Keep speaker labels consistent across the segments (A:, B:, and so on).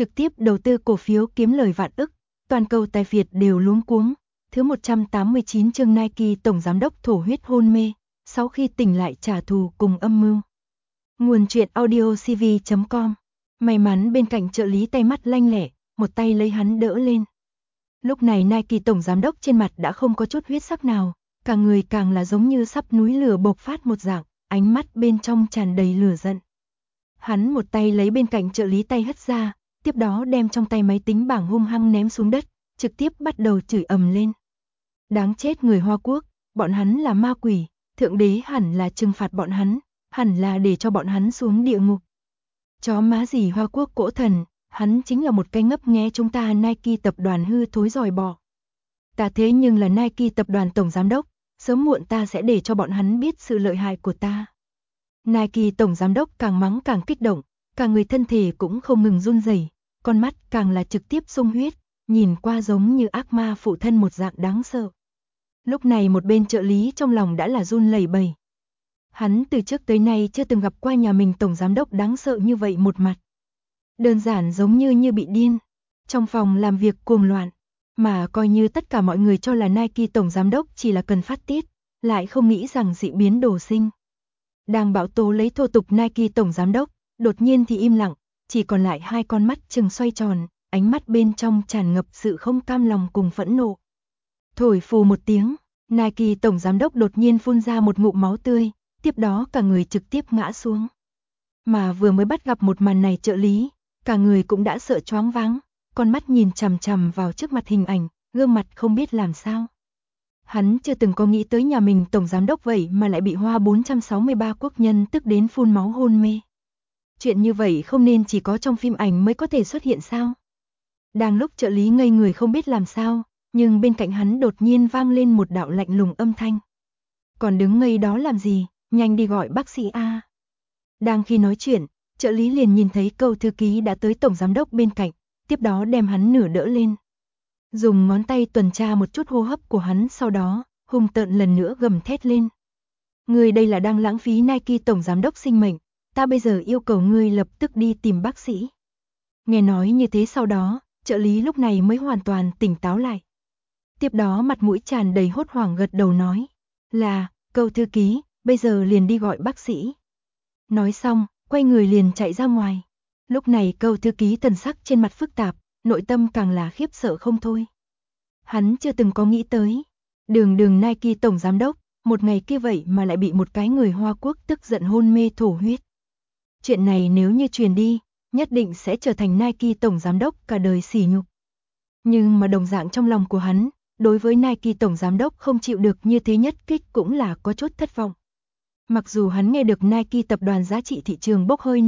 A: trực tiếp đầu tư cổ phiếu kiếm lời vạn ức, toàn cầu tài phiệt đều luống cuống. Thứ 189 chương Nike tổng giám đốc thổ huyết hôn mê, sau khi tỉnh lại trả thù cùng âm mưu. Nguồn truyện audio cv.com. May mắn bên cạnh trợ lý tay mắt lanh lẹ, một tay lấy hắn đỡ lên. Lúc này Nike tổng giám đốc trên mặt đã không có chút huyết sắc nào, cả người càng là giống như sắp núi lửa bộc phát một dạng, ánh mắt bên trong tràn đầy lửa giận. Hắn một tay lấy bên cạnh trợ lý tay hất ra, tiếp đó đem trong tay máy tính bảng hung hăng ném xuống đất, trực tiếp bắt đầu chửi ầm lên. Đáng chết người Hoa Quốc, bọn hắn là ma quỷ, thượng đế hẳn là trừng phạt bọn hắn, hẳn là để cho bọn hắn xuống địa ngục. Chó má gì Hoa Quốc cỗ thần, hắn chính là một cái ngấp nghé chúng ta Nike tập đoàn hư thối dòi bọ. Ta thế nhưng là Nike tập đoàn tổng giám đốc, sớm muộn ta sẽ để cho bọn hắn biết sự lợi hại của ta. Nike tổng giám đốc càng mắng càng kích động, cả người thân thể cũng không ngừng run rẩy, con mắt càng là trực tiếp sung huyết, nhìn qua giống như ác ma phụ thân một dạng đáng sợ. Lúc này một bên trợ lý trong lòng đã là run lẩy bẩy. Hắn từ trước tới nay chưa từng gặp qua nhà mình tổng giám đốc đáng sợ như vậy một mặt. Đơn giản giống như bị điên. Trong phòng làm việc cuồng loạn, mà coi như tất cả mọi người cho là Nike tổng giám đốc chỉ là cần phát tiết, lại không nghĩ rằng dị biến đổ sinh. Đang bão tố lấy thô tục Nike tổng giám đốc, đột nhiên thì im lặng, chỉ còn lại hai con mắt trừng xoay tròn, ánh mắt bên trong tràn ngập sự không cam lòng cùng phẫn nộ. Thổi phù một tiếng, Nike tổng giám đốc đột nhiên phun ra một ngụm máu tươi, tiếp đó cả người trực tiếp ngã xuống. Mà vừa mới bắt gặp một màn này trợ lý, cả người cũng đã sợ choáng váng, con mắt nhìn chằm chằm vào trước mặt hình ảnh, gương mặt không biết làm sao. Hắn chưa từng có nghĩ tới nhà mình tổng giám đốc vậy mà lại bị Hoa 463 quốc nhân tức đến phun máu hôn mê. Chuyện như vậy không nên chỉ có trong phim ảnh mới có thể xuất hiện sao? Đang lúc trợ lý ngây người không biết làm sao, nhưng bên cạnh hắn đột nhiên vang lên một đạo lạnh lùng âm thanh. Còn đứng ngây đó làm gì, nhanh đi gọi bác sĩ A. Đang khi nói chuyện, trợ lý liền nhìn thấy Câu thư ký đã tới tổng giám đốc bên cạnh, tiếp đó đem hắn nửa đỡ lên. Dùng ngón tay tuần tra một chút hô hấp của hắn, sau đó, hung tợn lần nữa gầm thét lên. Ngươi đây là đang lãng phí Nike tổng giám đốc sinh mệnh, ta bây giờ yêu cầu ngươi lập tức đi tìm bác sĩ. Nghe nói như thế sau đó, trợ lý lúc này mới hoàn toàn tỉnh táo lại. Tiếp đó mặt mũi tràn đầy hốt hoảng gật đầu nói, là, Câu thư ký, bây giờ liền đi gọi bác sĩ. Nói xong, quay người liền chạy ra ngoài. Lúc này Câu thư ký thần sắc trên mặt phức tạp, nội tâm càng là khiếp sợ không thôi. Hắn chưa từng có nghĩ tới, đường Nike tổng giám đốc, một ngày kia vậy mà lại bị một cái người Hoa Quốc tức giận hôn mê thổ huyết. Chuyện này nếu như truyền đi, nhất định sẽ trở thành Nike tổng giám đốc cả đời sỉ nhục. Nhưng mà đồng dạng trong lòng của hắn, đối với Nike tổng giám đốc không chịu được như thế nhất kích cũng là có chút thất vọng. Mặc dù hắn nghe được Nike tập đoàn giá trị thị trường bốc hơi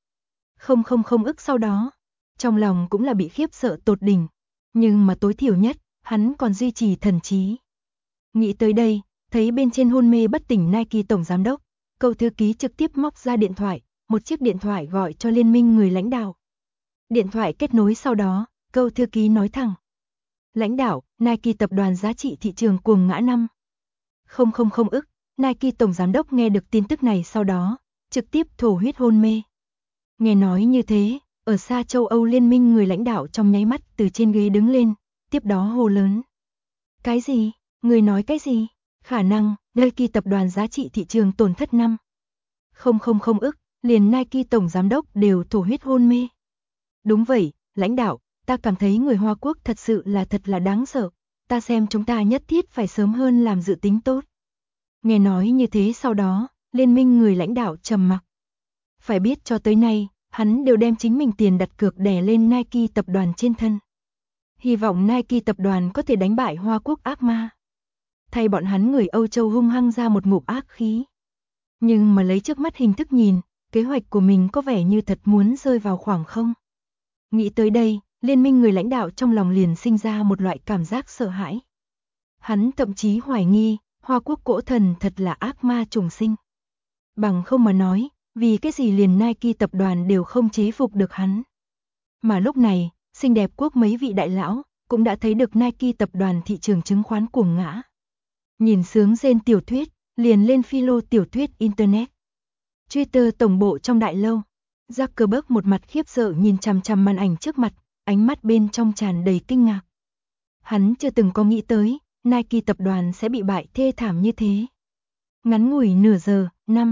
A: 5,000 ức sau đó, trong lòng cũng là bị khiếp sợ tột đỉnh, nhưng mà tối thiểu nhất, hắn còn duy trì thần trí. Nghĩ tới đây, thấy bên trên hôn mê bất tỉnh Nike tổng giám đốc, Câu thư ký trực tiếp móc ra điện thoại, một chiếc điện thoại gọi cho liên minh người lãnh đạo. Điện thoại kết nối sau đó, Câu thư ký nói thẳng. Lãnh đạo, Nike tập đoàn giá trị thị trường cuồng ngã 5,000 ức. Nike tổng giám đốc nghe được tin tức này sau đó, trực tiếp thổ huyết hôn mê. Nghe nói như thế, ở xa châu Âu liên minh người lãnh đạo trong nháy mắt từ trên ghế đứng lên, tiếp đó hô lớn. Cái gì? Người nói cái gì? Khả năng, Nike tập đoàn giá trị thị trường tổn thất 5,000 ức, liền Nike tổng giám đốc đều thổ huyết hôn mê. Đúng vậy, lãnh đạo, ta cảm thấy người Hoa Quốc thật là đáng sợ, ta xem chúng ta nhất thiết phải sớm hơn làm dự tính tốt. Nghe nói như thế sau đó, liên minh người lãnh đạo trầm mặc. Phải biết cho tới nay, hắn đều đem chính mình tiền đặt cược đè lên Nike tập đoàn trên thân. Hy vọng Nike tập đoàn có thể đánh bại Hoa Quốc ác ma. Thay bọn hắn người Âu Châu hung hăng ra một ngụm ác khí. Nhưng mà lấy trước mắt hình thức nhìn, kế hoạch của mình có vẻ như thật muốn rơi vào khoảng không. Nghĩ tới đây, liên minh người lãnh đạo trong lòng liền sinh ra một loại cảm giác sợ hãi. Hắn thậm chí hoài nghi, Hoa Quốc cỗ thần thật là ác ma trùng sinh. Bằng không mà nói, vì cái gì liền Nike tập đoàn đều không chế phục được hắn. Mà lúc này, xinh đẹp quốc mấy vị đại lão, cũng đã thấy được Nike tập đoàn thị trường chứng khoán cuồng ngã. Nhìn sướng rên tiểu thuyết, liền lên philo tiểu thuyết Internet. Twitter tổng bộ trong đại lâu. Zuckerberg một mặt khiếp sợ nhìn chằm chằm màn ảnh trước mặt, ánh mắt bên trong tràn đầy kinh ngạc. Hắn chưa từng có nghĩ tới, Nike tập đoàn sẽ bị bại thê thảm như thế. Ngắn ngủi nửa giờ,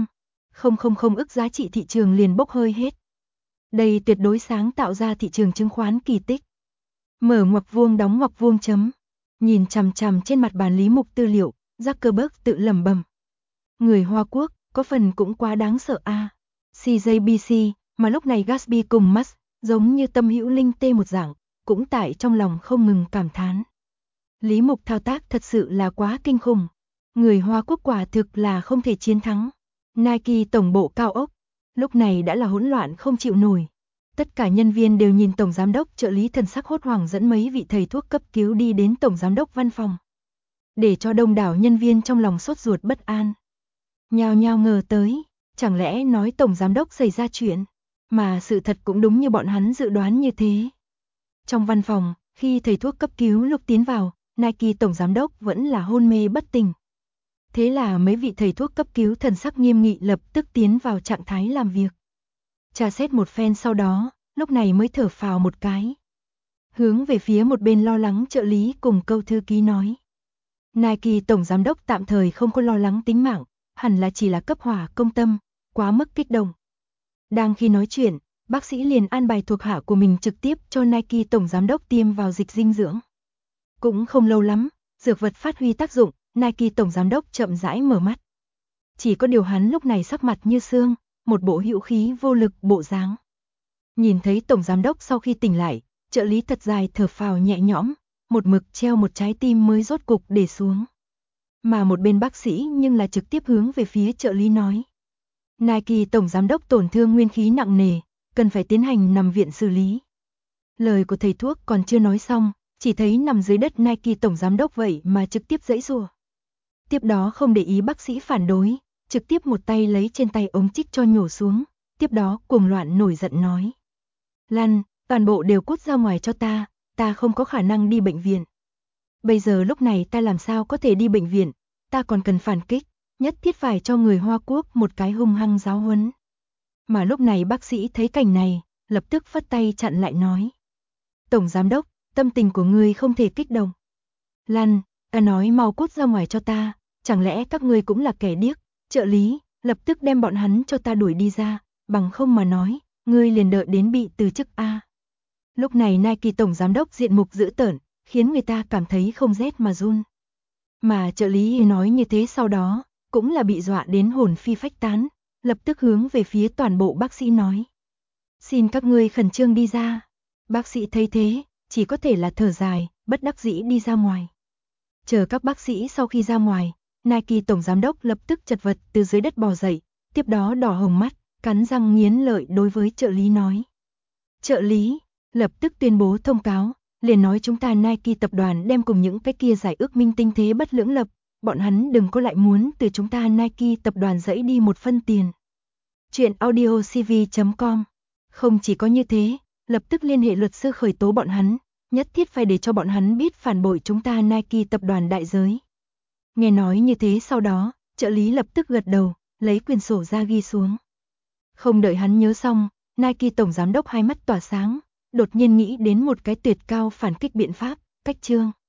A: 5,000 ức giá trị thị trường liền bốc hơi hết. Đây tuyệt đối sáng tạo ra thị trường chứng khoán kỳ tích. Mở ngoặc vuông đóng ngoặc vuông chấm. Nhìn chằm chằm trên mặt bàn Lý Mục tư liệu, Zuckerberg tự lẩm bẩm. Người Hoa Quốc, có phần cũng quá đáng sợ a. CJBC, mà lúc này Gatsby cùng Musk, giống như tâm hữu linh tê một dạng, cũng tại trong lòng không ngừng cảm thán. Lý Mục thao tác thật sự là quá kinh khủng. Người Hoa Quốc quả thực là không thể chiến thắng. Nike tổng bộ cao ốc, lúc này đã là hỗn loạn không chịu nổi. Tất cả nhân viên đều nhìn tổng giám đốc trợ lý thần sắc hốt hoảng dẫn mấy vị thầy thuốc cấp cứu đi đến tổng giám đốc văn phòng. Để cho đông đảo nhân viên trong lòng sốt ruột bất an. Nhao nhao ngờ tới, chẳng lẽ nói tổng giám đốc xảy ra chuyện, mà sự thật cũng đúng như bọn hắn dự đoán như thế. Trong văn phòng, khi thầy thuốc cấp cứu lúc tiến vào, Nike tổng giám đốc vẫn là hôn mê bất tỉnh. Thế là mấy vị thầy thuốc cấp cứu thần sắc nghiêm nghị lập tức tiến vào trạng thái làm việc. Tra xét một phen sau đó, lúc này mới thở phào một cái. Hướng về phía một bên lo lắng trợ lý cùng câu thư ký nói. Nike tổng giám đốc tạm thời không có lo lắng tính mạng, hẳn là chỉ là cấp hỏa công tâm, quá mức kích động. Đang khi nói chuyện, bác sĩ liền an bài thuộc hạ của mình trực tiếp cho Nike tổng giám đốc tiêm vào dịch dinh dưỡng. Cũng không lâu lắm, dược vật phát huy tác dụng, Nike tổng giám đốc chậm rãi mở mắt. Chỉ có điều hắn lúc này sắc mặt như xương, một bộ hữu khí vô lực bộ dáng. Nhìn thấy tổng giám đốc sau khi tỉnh lại, trợ lý thật dài thở phào nhẹ nhõm, một mực treo một trái tim mới rốt cục để xuống. Mà một bên bác sĩ nhưng là trực tiếp hướng về phía trợ lý nói. Nike tổng giám đốc tổn thương nguyên khí nặng nề, cần phải tiến hành nằm viện xử lý. Lời của thầy thuốc còn chưa nói xong, chỉ thấy nằm dưới đất Nike tổng giám đốc vậy mà trực tiếp giãy giụa. Tiếp đó không để ý bác sĩ phản đối, trực tiếp một tay lấy trên tay ống chích cho nhổ xuống, tiếp đó cuồng loạn nổi giận nói. Lăn, toàn bộ đều cút ra ngoài cho ta không có khả năng đi bệnh viện. Bây giờ lúc này ta làm sao có thể đi bệnh viện, ta còn cần phản kích, nhất thiết phải cho người Hoa Quốc một cái hung hăng giáo huấn. Mà lúc này bác sĩ thấy cảnh này, lập tức phất tay chặn lại nói. Tổng giám đốc, tâm tình của ngươi không thể kích động. Lăn, ta nói mau cút ra ngoài cho ta, chẳng lẽ các ngươi cũng là kẻ điếc, trợ lý, lập tức đem bọn hắn cho ta đuổi đi ra, bằng không mà nói, ngươi liền đợi đến bị từ chức a. Lúc này Nike tổng giám đốc diện mục dữ tợn, khiến người ta cảm thấy không rét mà run. Mà trợ lý nói như thế sau đó, cũng là bị dọa đến hồn phi phách tán, lập tức hướng về phía toàn bộ bác sĩ nói. Xin các ngươi khẩn trương đi ra. Bác sĩ thấy thế, chỉ có thể là thở dài, bất đắc dĩ đi ra ngoài. Chờ các bác sĩ sau khi ra ngoài, Nike tổng giám đốc lập tức chật vật từ dưới đất bò dậy, tiếp đó đỏ hồng mắt, cắn răng nghiến lợi đối với trợ lý nói. Trợ lý, lập tức tuyên bố thông cáo, liền nói chúng ta Nike tập đoàn đem cùng những cái kia giải ước minh tinh thế bất lưỡng lập, bọn hắn đừng có lại muốn từ chúng ta Nike tập đoàn dẫy đi một phân tiền. Chuyện audiocv.com. Không chỉ có như thế, lập tức liên hệ luật sư khởi tố bọn hắn, nhất thiết phải để cho bọn hắn biết phản bội chúng ta Nike tập đoàn đại giới. Nghe nói như thế sau đó, trợ lý lập tức gật đầu, lấy quyển sổ ra ghi xuống. Không đợi hắn nhớ xong, Nike tổng giám đốc hai mắt tỏa sáng, đột nhiên nghĩ đến một cái tuyệt cao phản kích biện pháp, cách chương.